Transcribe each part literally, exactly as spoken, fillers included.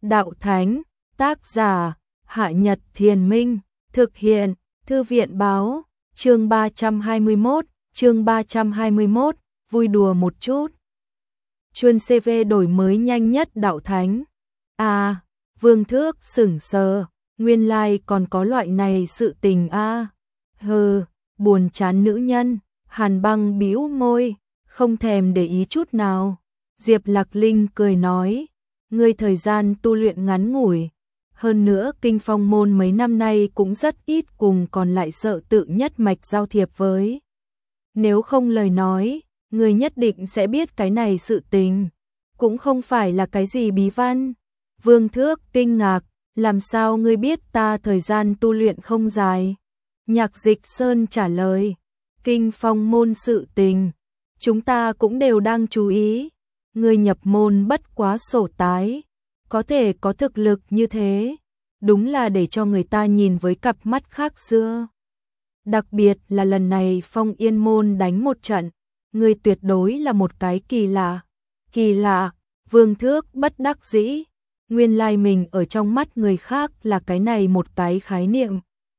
đạo thánh, tác giả, Hạ Nhật Thiền Minh, thực hiện, Thư viện báo, chương ba trăm hai mươi mốt, chương ba trăm hai mươi mốt, vui đùa một chút. Chuân xê vê đổi mới nhanh nhất đạo thánh. À, Vương Thước sửng sờ, nguyên lai còn có loại này sự tình a. À. Hừ, buồn chán nữ nhân, Hàn Băng bĩu môi, không thèm để ý chút nào. Diệp Lạc Linh cười nói, ngươi thời gian tu luyện ngắn ngủi, hơn nữa Kinh Phong môn mấy năm nay cũng rất ít cùng còn lại sợ tự nhất mạch giao thiệp với. Nếu không lời nói, ngươi nhất định sẽ biết cái này sự tình, cũng không phải là cái gì bí văn. Vương Thước kinh ngạc, làm sao ngươi biết ta thời gian tu luyện không dài? Nhạc Dịch Sơn trả lời, Kinh Phong môn sự tình, chúng ta cũng đều đang chú ý. Ngươi nhập môn bất quá sổ tái, có thể có thực lực như thế, đúng là để cho người ta nhìn với cặp mắt khác xưa. Đặc biệt là lần này Phong Yên môn đánh một trận, ngươi tuyệt đối là một cái kỳ lạ. Kỳ lạ, Vương Thước bất đắc dĩ, nguyên lai mình ở trong mắt người khác là cái này một cái khái niệm.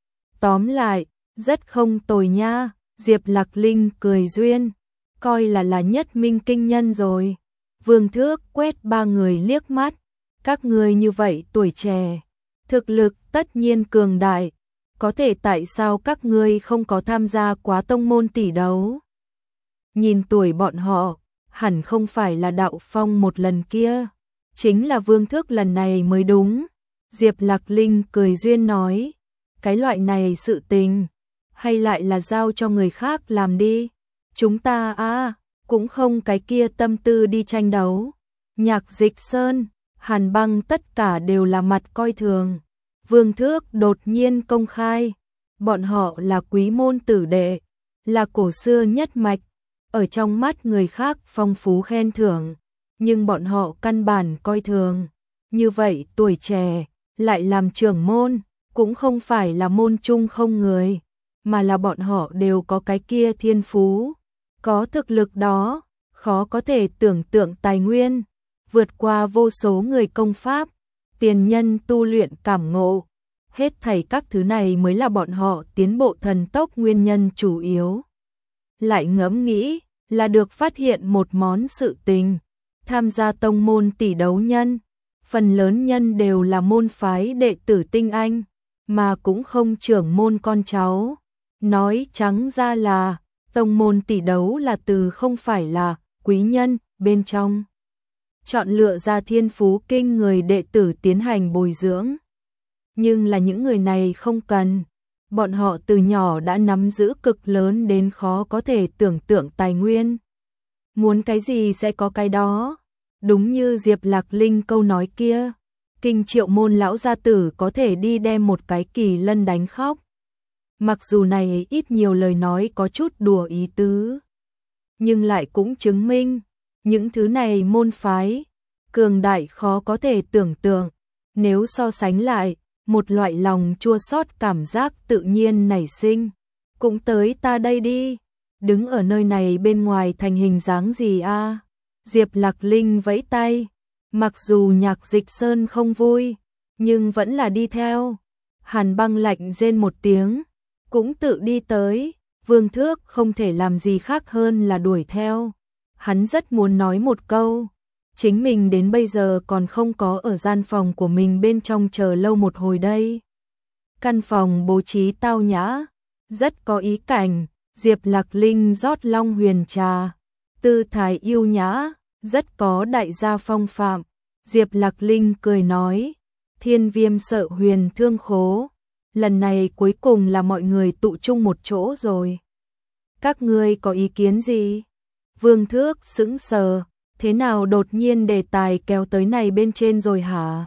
Tóm lại, rất không tồi nha, Diệp Lạc Linh cười duyên, coi là là nhất minh kinh nhân rồi. Vương Thước quét ba người liếc mắt, các ngươi như vậy tuổi trẻ, thực lực tất nhiên cường đại, có thể tại sao các ngươi không có tham gia quá tông môn tỷ đấu? Nhìn tuổi bọn họ, hẳn không phải là Đạo Phong một lần kia, chính là Vương Thước lần này mới đúng. Diệp Lạc Linh cười duyên nói, cái loại này sự tình, hay lại là giao cho người khác làm đi, chúng ta à, cũng không cái kia tâm tư đi tranh đấu. Nhạc Dịch Sơn, Hàn Băng tất cả đều là mặt coi thường. Vương Thước đột nhiên công khai, bọn họ là quý môn tử đệ, là cổ xưa nhất mạch, ở trong mắt người khác phong phú khen thưởng, nhưng bọn họ căn bản coi thường. Như vậy tuổi trẻ, lại làm trưởng môn, cũng không phải là môn chung không người, mà là bọn họ đều có cái kia thiên phú, có thực lực đó, khó có thể tưởng tượng tài nguyên, vượt qua vô số người công pháp, tiền nhân tu luyện cảm ngộ. Hết thảy các thứ này mới là bọn họ tiến bộ thần tốc nguyên nhân chủ yếu. Lại ngẫm nghĩ, là được phát hiện một món sự tình, tham gia tông môn tỷ đấu nhân, phần lớn nhân đều là môn phái đệ tử tinh anh, mà cũng không trưởng môn con cháu. Nói trắng ra là, tông môn tỷ đấu là từ không phải là quý nhân bên trong chọn lựa ra thiên phú kinh người đệ tử tiến hành bồi dưỡng. Nhưng là những người này không cần, bọn họ từ nhỏ đã nắm giữ cực lớn đến khó có thể tưởng tượng tài nguyên. Muốn cái gì sẽ có cái đó. Đúng như Diệp Lạc Linh câu nói kia, Kinh Triệu môn lão gia tử có thể đi đem một cái kỳ lân đánh khóc. Mặc dù này ít nhiều lời nói có chút đùa ý tứ, nhưng lại cũng chứng minh, những thứ này môn phái, cường đại khó có thể tưởng tượng. Nếu so sánh lại, một loại lòng chua xót cảm giác tự nhiên nảy sinh. Cũng tới ta đây đi, đứng ở nơi này bên ngoài thành hình dáng gì a? À? Diệp Lạc Linh vẫy tay, mặc dù Nhạc Dịch Sơn không vui, nhưng vẫn là đi theo. Hàn Băng lạnh rên một tiếng, cũng tự đi tới. Vương Thước không thể làm gì khác hơn là đuổi theo. Hắn rất muốn nói một câu, chính mình đến bây giờ còn không có ở gian phòng của mình bên trong chờ lâu một hồi đây. Căn phòng bố trí tao nhã, rất có ý cảnh. Diệp Lạc Linh rót long huyền trà, tư thái yêu nhã, rất có đại gia phong phạm. Diệp Lạc Linh cười nói, Thiên Viêm sợ huyền thương khố, lần này cuối cùng là mọi người tụ chung một chỗ rồi. Các ngươi có ý kiến gì? Vương Thước sững sờ, thế nào đột nhiên đề tài kéo tới này bên trên rồi hả?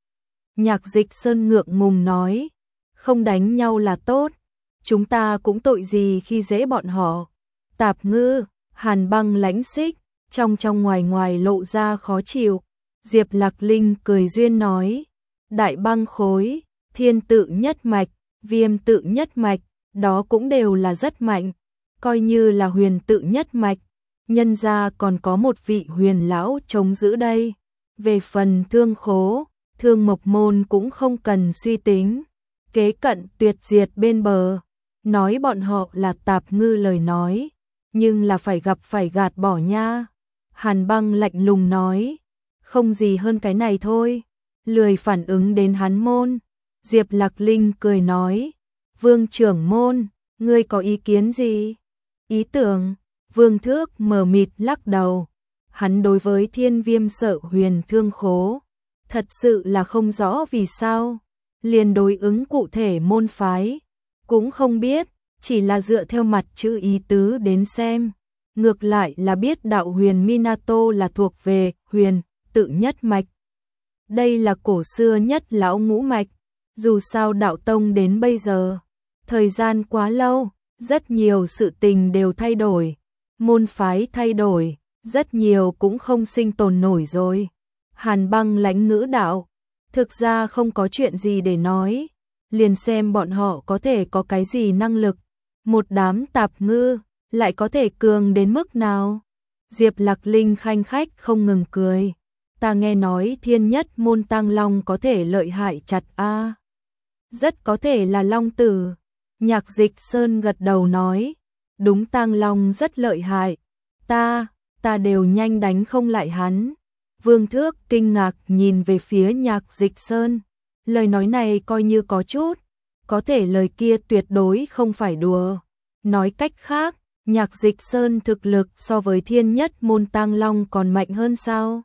Nhạc Dịch Sơn ngượng ngùng nói, không đánh nhau là tốt, chúng ta cũng tội gì khi dễ bọn họ. Tạp ngư, Hàn Băng lãnh xích, trong trong ngoài ngoài lộ ra khó chịu. Diệp Lạc Linh cười duyên nói, đại băng khối, thiên tự nhất mạch, viêm tự nhất mạch, đó cũng đều là rất mạnh, coi như là huyền tự nhất mạch, nhân gia còn có một vị huyền lão chống giữ đây. Về phần thương khố, Thương Mộc Môn cũng không cần suy tính, kế cận tuyệt diệt bên bờ, nói bọn họ là tạp ngư lời nói, nhưng là phải gặp phải gạt bỏ nha. Hàn Băng lạnh lùng nói, không gì hơn cái này thôi, lười phản ứng đến hắn môn. Diệp Lạc Linh cười nói, Vương trưởng môn, ngươi có ý kiến gì? Ý tưởng, Vương Thước mờ mịt lắc đầu, hắn đối với Thiên Viêm Sở Huyền Thương Khố, thật sự là không rõ vì sao, liền đối ứng cụ thể môn phái, cũng không biết, chỉ là dựa theo mặt chữ ý tứ đến xem. Ngược lại là biết đạo huyền Minato là thuộc về huyền, tự nhất mạch. Đây là cổ xưa nhất lão ngũ mạch, dù sao đạo tông đến bây giờ, thời gian quá lâu, rất nhiều sự tình đều thay đổi, môn phái thay đổi, rất nhiều cũng không sinh tồn nổi rồi. Hàn Băng lãnh ngữ đạo, thực ra không có chuyện gì để nói, liền xem bọn họ có thể có cái gì năng lực, một đám tạp ngư lại có thể cường đến mức nào. Diệp Lạc Linh khanh khách không ngừng cười, ta nghe nói thiên nhất môn Tăng Long có thể lợi hại chặt a. Rất có thể là Long Tử. Nhạc Dịch Sơn gật đầu nói, đúng, Tăng Long rất lợi hại, ta, ta đều nhanh đánh không lại hắn. Vương Thước kinh ngạc nhìn về phía Nhạc Dịch Sơn, lời nói này coi như có chút, có thể lời kia tuyệt đối không phải đùa. Nói cách khác, Nhạc Dịch Sơn thực lực so với thiên nhất môn Tăng Long còn mạnh hơn sao?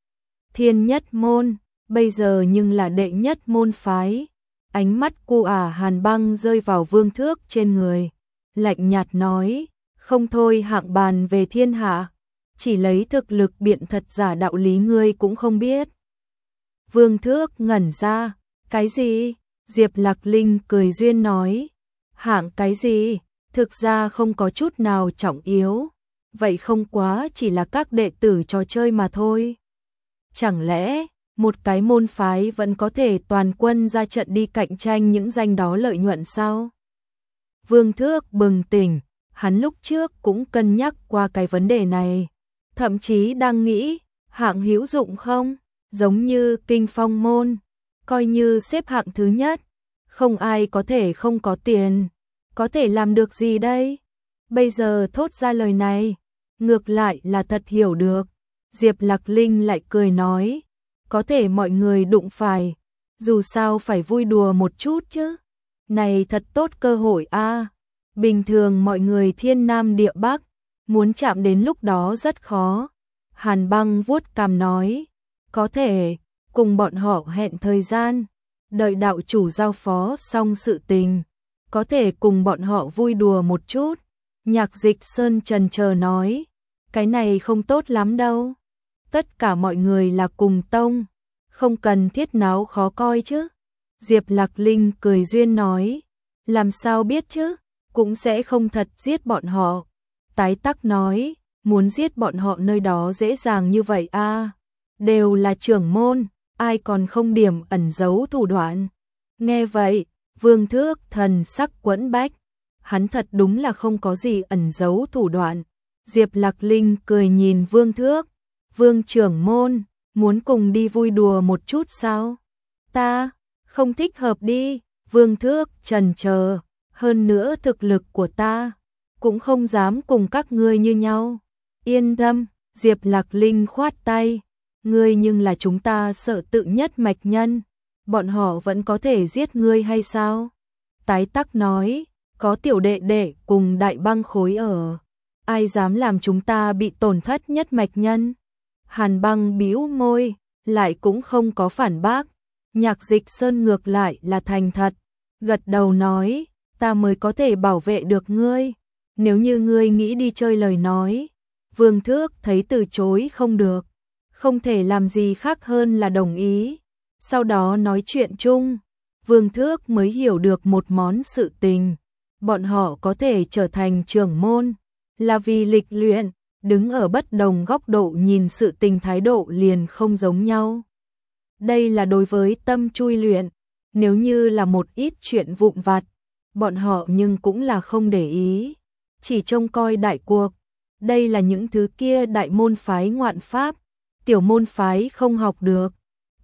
Thiên nhất môn, bây giờ nhưng là đệ nhất môn phái. Ánh mắt cô ả Hàn Băng rơi vào Vương Thước trên người, lạnh nhạt nói, không thôi hạng bàn về thiên hạ, chỉ lấy thực lực biện thật giả đạo lý ngươi cũng không biết. Vương Thước ngẩn ra, cái gì? Diệp Lạc Linh cười duyên nói, hạng cái gì? Thực ra không có chút nào trọng yếu, vậy không quá chỉ là các đệ tử trò chơi mà thôi. Chẳng lẽ một cái môn phái vẫn có thể toàn quân ra trận đi cạnh tranh những danh đó lợi nhuận sao? Vương Thước bừng tỉnh, hắn lúc trước cũng cân nhắc qua cái vấn đề này, thậm chí đang nghĩ, hạng hữu dụng không? Giống như Kinh Phong môn, coi như xếp hạng thứ nhất, không ai có thể không có tiền, có thể làm được gì đây? Bây giờ thốt ra lời này, ngược lại là thật hiểu được. Diệp Lạc Linh lại cười nói, có thể mọi người đụng phải, dù sao phải vui đùa một chút chứ. Này thật tốt cơ hội a. Bình thường mọi người thiên nam địa bắc, muốn chạm đến lúc đó rất khó. Hàn Băng vuốt cằm nói, có thể, cùng bọn họ hẹn thời gian, đợi đạo chủ giao phó xong sự tình, có thể cùng bọn họ vui đùa một chút. Nhạc Dịch Sơn chần chờ nói, cái này không tốt lắm đâu. Tất cả mọi người là cùng tông, không cần thiết náo khó coi chứ. Diệp Lạc Linh cười duyên nói, làm sao biết chứ, cũng sẽ không thật giết bọn họ. Tái Tắc nói, muốn giết bọn họ nơi đó dễ dàng như vậy a, à, đều là trưởng môn, ai còn không điểm ẩn giấu thủ đoạn. Nghe vậy, Vương Thước thần sắc quẫn bách, hắn thật đúng là không có gì ẩn giấu thủ đoạn. Diệp Lạc Linh cười nhìn Vương Thước, Vương trưởng môn, muốn cùng đi vui đùa một chút sao? Ta, không thích hợp đi. Vương Thước chần chờ, hơn nữa thực lực của ta, cũng không dám cùng các ngươi như nhau. Yên tâm, Diệp Lạc Linh khoát tay, ngươi nhưng là chúng ta sợ tự nhất mạch nhân, bọn họ vẫn có thể giết ngươi hay sao? Tái Tắc nói, có tiểu đệ đệ cùng đại băng khối ở, ai dám làm chúng ta bị tổn thất nhất mạch nhân? Hàn Băng bĩu môi, lại cũng không có phản bác. Nhạc Dịch Sơn ngược lại là thành thật, gật đầu nói, ta mới có thể bảo vệ được ngươi, nếu như ngươi nghĩ đi chơi lời nói. Vương Thước thấy từ chối không được, không thể làm gì khác hơn là đồng ý. Sau đó nói chuyện chung, Vương Thước mới hiểu được một món sự tình, bọn họ có thể trở thành trưởng môn, là vì lịch luyện, đứng ở bất đồng góc độ nhìn sự tình thái độ liền không giống nhau. Đây là đối với tâm chui luyện, nếu như là một ít chuyện vụn vặt, bọn họ nhưng cũng là không để ý, chỉ trông coi đại cuộc. Đây là những thứ kia đại môn phái ngoạn pháp, tiểu môn phái không học được,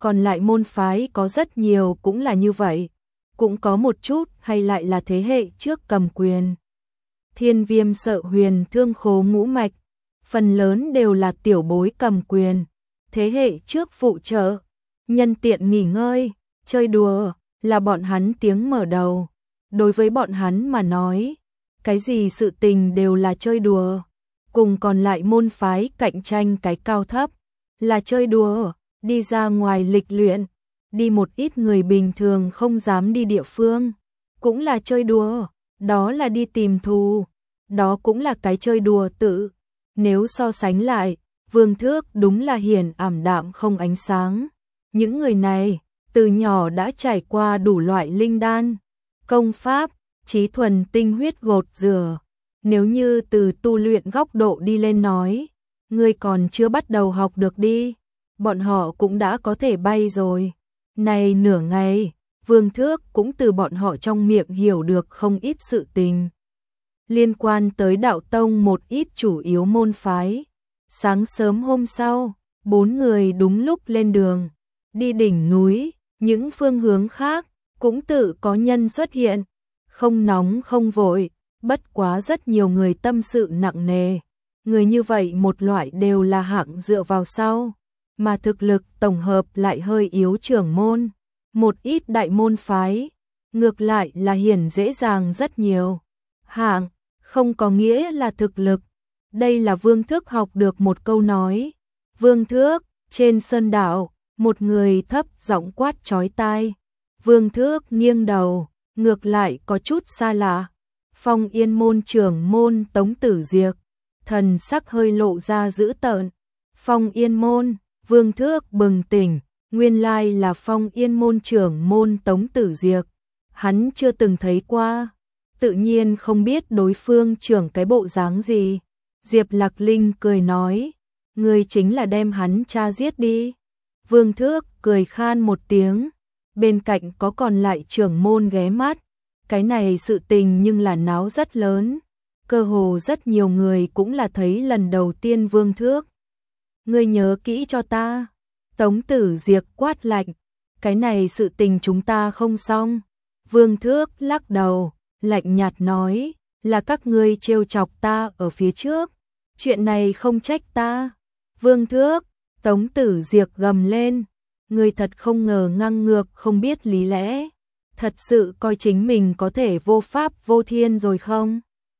còn lại môn phái có rất nhiều cũng là như vậy, cũng có một chút hay lại là thế hệ trước cầm quyền. Thiên Viêm Sợ Huyền Thương Khố ngũ mạch, phần lớn đều là tiểu bối cầm quyền, thế hệ trước phụ trợ, nhân tiện nghỉ ngơi, chơi đùa, là bọn hắn tiếng mở đầu. Đối với bọn hắn mà nói, cái gì sự tình đều là chơi đùa, cùng còn lại môn phái cạnh tranh cái cao thấp, là chơi đùa, đi ra ngoài lịch luyện, đi một ít người bình thường không dám đi địa phương, cũng là chơi đùa, đó là đi tìm thù, đó cũng là cái chơi đùa tự. Nếu so sánh lại, Vương Thước đúng là hiền ảm đạm không ánh sáng. Những người này, từ nhỏ đã trải qua đủ loại linh đan, công pháp, trí thuần tinh huyết gột rửa. Nếu như từ tu luyện góc độ đi lên nói, ngươi còn chưa bắt đầu học được đi, bọn họ cũng đã có thể bay rồi. Này nửa ngày, Vương Thước cũng từ bọn họ trong miệng hiểu được không ít sự tình liên quan tới đạo tông một ít chủ yếu môn phái. Sáng sớm hôm sau, bốn người đúng lúc lên đường, đi đỉnh núi, những phương hướng khác cũng tự có nhân xuất hiện, không nóng không vội, bất quá rất nhiều người tâm sự nặng nề. Người như vậy một loại đều là hạng dựa vào sau, mà thực lực tổng hợp lại hơi yếu trưởng môn, một ít đại môn phái, ngược lại là hiển dễ dàng rất nhiều. Hạng không có nghĩa là thực lực. Đây là Vương Thước học được một câu nói. Vương Thước, trên sơn đảo, một người thấp giọng quát chói tai. Vương Thước nghiêng đầu, ngược lại có chút xa lạ. Phong Yên môn trưởng môn Tống Tử Diệp, thần sắc hơi lộ ra dữ tợn. Phong Yên môn, Vương Thước bừng tỉnh, nguyên lai là Phong Yên môn trưởng môn Tống Tử Diệp. Hắn chưa từng thấy qua, tự nhiên không biết đối phương trưởng cái bộ dáng gì. Diệp Lạc Linh cười nói, ngươi chính là đem hắn cha giết đi. Vương Thước cười khan một tiếng, bên cạnh có còn lại trưởng môn ghé mắt. Cái này sự tình nhưng là náo rất lớn, cơ hồ rất nhiều người cũng là thấy lần đầu tiên Vương Thước. Ngươi nhớ kỹ cho ta. Tống Tử Diệp quát lạnh, cái này sự tình chúng ta không xong. Vương Thước lắc đầu, lạnh nhạt nói, là các ngươi trêu chọc ta ở phía trước, chuyện này không trách ta. Vương Thước, Tống Tử Diệp gầm lên, ngươi thật không ngờ ngang ngược không biết lý lẽ, thật sự coi chính mình có thể vô pháp vô thiên rồi không?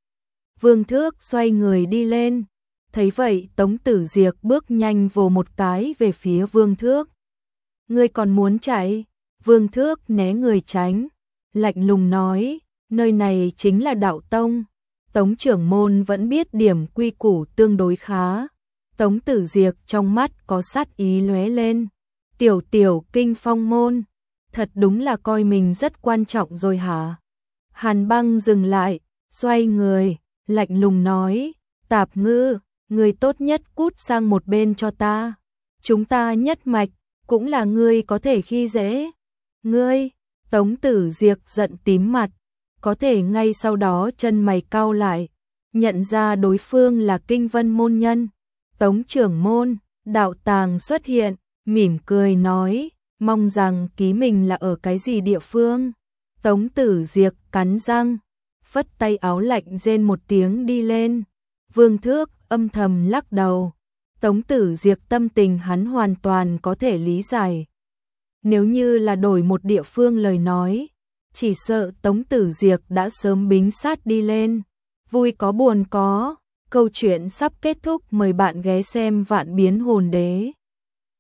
Vương Thước xoay người đi lên, thấy vậy Tống Tử Diệp bước nhanh vồ một cái về phía Vương Thước. Ngươi còn muốn chạy? Vương Thước né người tránh, lạnh lùng nói, nơi này chính là đạo tông. Tống trưởng môn vẫn biết điểm quy củ tương đối khá. Tống Tử Diệp trong mắt có sát ý lóe lên. Tiểu tiểu kinh phong môn, thật đúng là coi mình rất quan trọng rồi hả? Hàn Băng dừng lại, xoay người, lạnh lùng nói, Tạp Ngư, người tốt nhất cút sang một bên cho ta. Chúng ta nhất mạch, cũng là ngươi có thể khi dễ. Ngươi, Tống Tử Diệp giận tím mặt, có thể ngay sau đó chân mày cau lại, nhận ra đối phương là Kinh Vân môn nhân. Tống trưởng môn, đạo tàng xuất hiện, mỉm cười nói, mong rằng ký mình là ở cái gì địa phương. Tống Tử Diệp cắn răng, phất tay áo lạnh rên một tiếng đi lên. Vương Thước âm thầm lắc đầu. Tống Tử Diệp tâm tình hắn hoàn toàn có thể lý giải. Nếu như là đổi một địa phương lời nói, chỉ sợ Tống Tử Diệp đã sớm bính sát đi lên. Vui có buồn có, câu chuyện sắp kết thúc, mời bạn ghé xem Vạn Biến Hồn Đế.